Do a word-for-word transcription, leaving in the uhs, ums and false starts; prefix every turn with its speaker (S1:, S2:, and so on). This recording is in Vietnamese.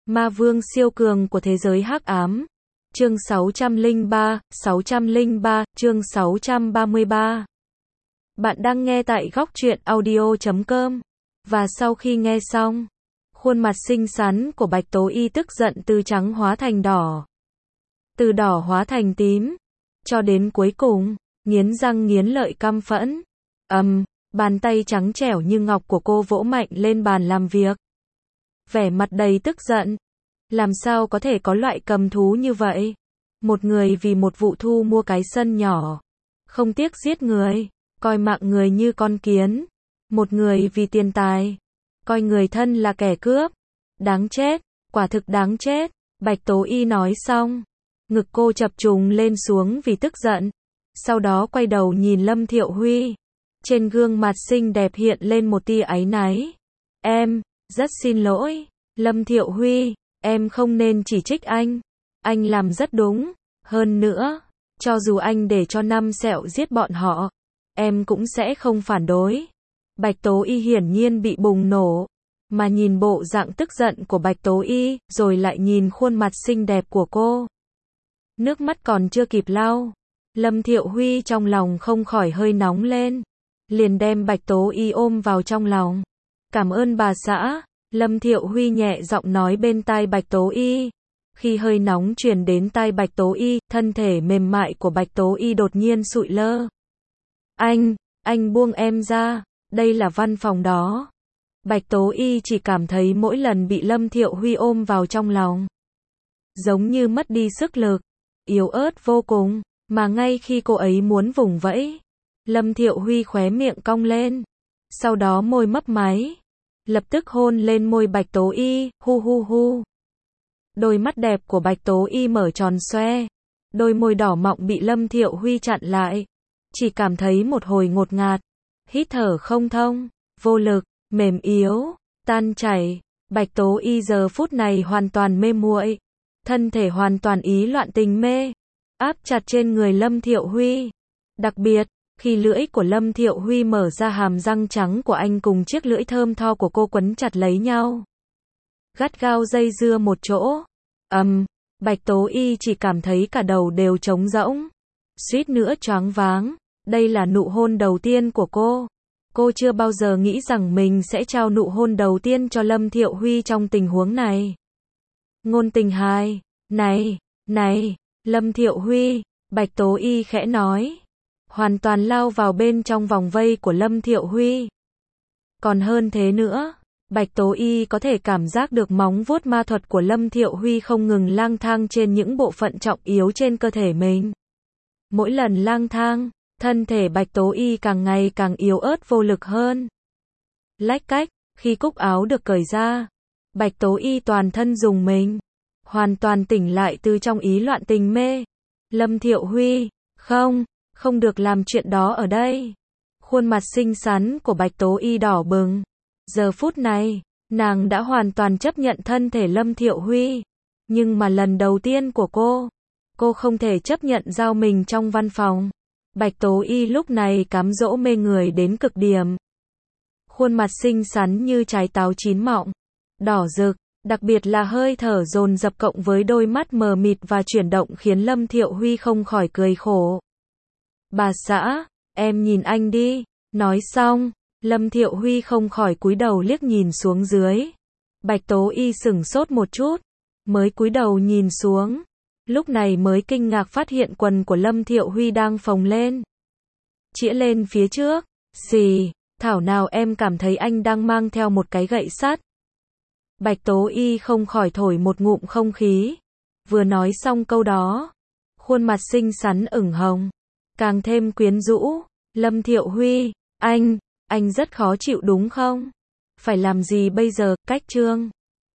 S1: Ma vương siêu cường của thế giới hắc ám. Chương sáu trăm lẻ ba, sáu trăm lẻ ba, chương sáu trăm ba mươi ba. Bạn đang nghe tại góc truyện audio chấm com. Và sau khi nghe xong, khuôn mặt xinh xắn của Bạch Tố Y tức giận từ trắng hóa thành đỏ, từ đỏ hóa thành tím, cho đến cuối cùng, nghiến răng nghiến lợi căm phẫn. Ầm, um, bàn tay trắng trẻo như ngọc của cô vỗ mạnh lên bàn làm việc. Vẻ mặt đầy tức giận. Làm sao có thể có loại cầm thú như vậy? Một người vì một vụ thu mua cái sân nhỏ, không tiếc giết người, coi mạng người như con kiến. Một người vì tiền tài, coi người thân là kẻ cướp. Đáng chết, quả thực đáng chết. Bạch Tố Y nói xong, ngực cô chập trùng lên xuống vì tức giận. Sau đó quay đầu nhìn Lâm Thiệu Huy. Trên gương mặt xinh đẹp hiện lên một tia áy náy. Em, rất xin lỗi, Lâm Thiệu Huy, em không nên chỉ trích anh. Anh làm rất đúng. Hơn nữa, cho dù anh để cho năm sẹo giết bọn họ, em cũng sẽ không phản đối. Bạch Tố Y hiển nhiên bị bùng nổ, mà nhìn bộ dạng tức giận của Bạch Tố Y, rồi lại nhìn khuôn mặt xinh đẹp của cô. Nước mắt còn chưa kịp lau, Lâm Thiệu Huy trong lòng không khỏi hơi nóng lên, liền đem Bạch Tố Y ôm vào trong lòng. Cảm ơn bà xã, Lâm Thiệu Huy nhẹ giọng nói bên tai Bạch Tố Y. Khi hơi nóng truyền đến tai Bạch Tố Y, thân thể mềm mại của Bạch Tố Y đột nhiên sụi lơ. Anh, anh buông em ra, đây là văn phòng đó. Bạch Tố Y chỉ cảm thấy mỗi lần bị Lâm Thiệu Huy ôm vào trong lòng, giống như mất đi sức lực, yếu ớt vô cùng, mà ngay khi cô ấy muốn vùng vẫy, Lâm Thiệu Huy khóe miệng cong lên, sau đó môi mấp máy, lập tức hôn lên môi Bạch Tố Y, hu hu hu. Đôi mắt đẹp của Bạch Tố Y mở tròn xoe, đôi môi đỏ mọng bị Lâm Thiệu Huy chặn lại, chỉ cảm thấy một hồi ngột ngạt, hít thở không thông, vô lực, mềm yếu, tan chảy. Bạch Tố Y giờ phút này hoàn toàn mê muội, thân thể hoàn toàn ý loạn tình mê, áp chặt trên người Lâm Thiệu Huy. Đặc biệt, khi lưỡi của Lâm Thiệu Huy mở ra, hàm răng trắng của anh cùng chiếc lưỡi thơm tho của cô quấn chặt lấy nhau, gắt gao dây dưa một chỗ. Ầm, um, Bạch Tố Y chỉ cảm thấy cả đầu đều trống rỗng, suýt nữa choáng váng. Đây là nụ hôn đầu tiên của cô. Cô chưa bao giờ nghĩ rằng mình sẽ trao nụ hôn đầu tiên cho Lâm Thiệu Huy trong tình huống này. Ngôn tình hai, này, này, Lâm Thiệu Huy, Bạch Tố Y khẽ nói, hoàn toàn lao vào bên trong vòng vây của Lâm Thiệu Huy. Còn hơn thế nữa, Bạch Tố Y có thể cảm giác được móng vuốt ma thuật của Lâm Thiệu Huy không ngừng lang thang trên những bộ phận trọng yếu trên cơ thể mình. Mỗi lần lang thang, thân thể Bạch Tố Y càng ngày càng yếu ớt vô lực hơn. Lách cách, khi cúc áo được cởi ra, Bạch Tố Y toàn thân rùng mình, hoàn toàn tỉnh lại từ trong ý loạn tình mê. Lâm Thiệu Huy, không, không được làm chuyện đó ở đây. Khuôn mặt xinh xắn của Bạch Tố Y đỏ bừng. Giờ phút này, nàng đã hoàn toàn chấp nhận thân thể Lâm Thiệu Huy. Nhưng mà lần đầu tiên của cô, cô không thể chấp nhận giao mình trong văn phòng. Bạch Tố Y lúc này cám dỗ mê người đến cực điểm. Khuôn mặt xinh xắn như trái táo chín mọng, đỏ rực, đặc biệt là hơi thở dồn dập cộng với đôi mắt mờ mịt và chuyển động khiến Lâm Thiệu Huy không khỏi cười khổ. Bà xã, em nhìn anh đi. Nói xong, Lâm Thiệu Huy không khỏi cúi đầu liếc nhìn xuống dưới. Bạch Tố Y sửng sốt một chút, mới cúi đầu nhìn xuống. Lúc này mới kinh ngạc phát hiện quần của Lâm Thiệu Huy đang phồng lên, chĩa lên phía trước. Xì, thảo nào em cảm thấy anh đang mang theo một cái gậy sắt. Bạch Tố Y không khỏi thổi một ngụm không khí. Vừa nói xong câu đó, khuôn mặt xinh xắn ửng hồng, càng thêm quyến rũ. Lâm Thiệu Huy, anh, anh rất khó chịu đúng không? Phải làm gì bây giờ? Cách chương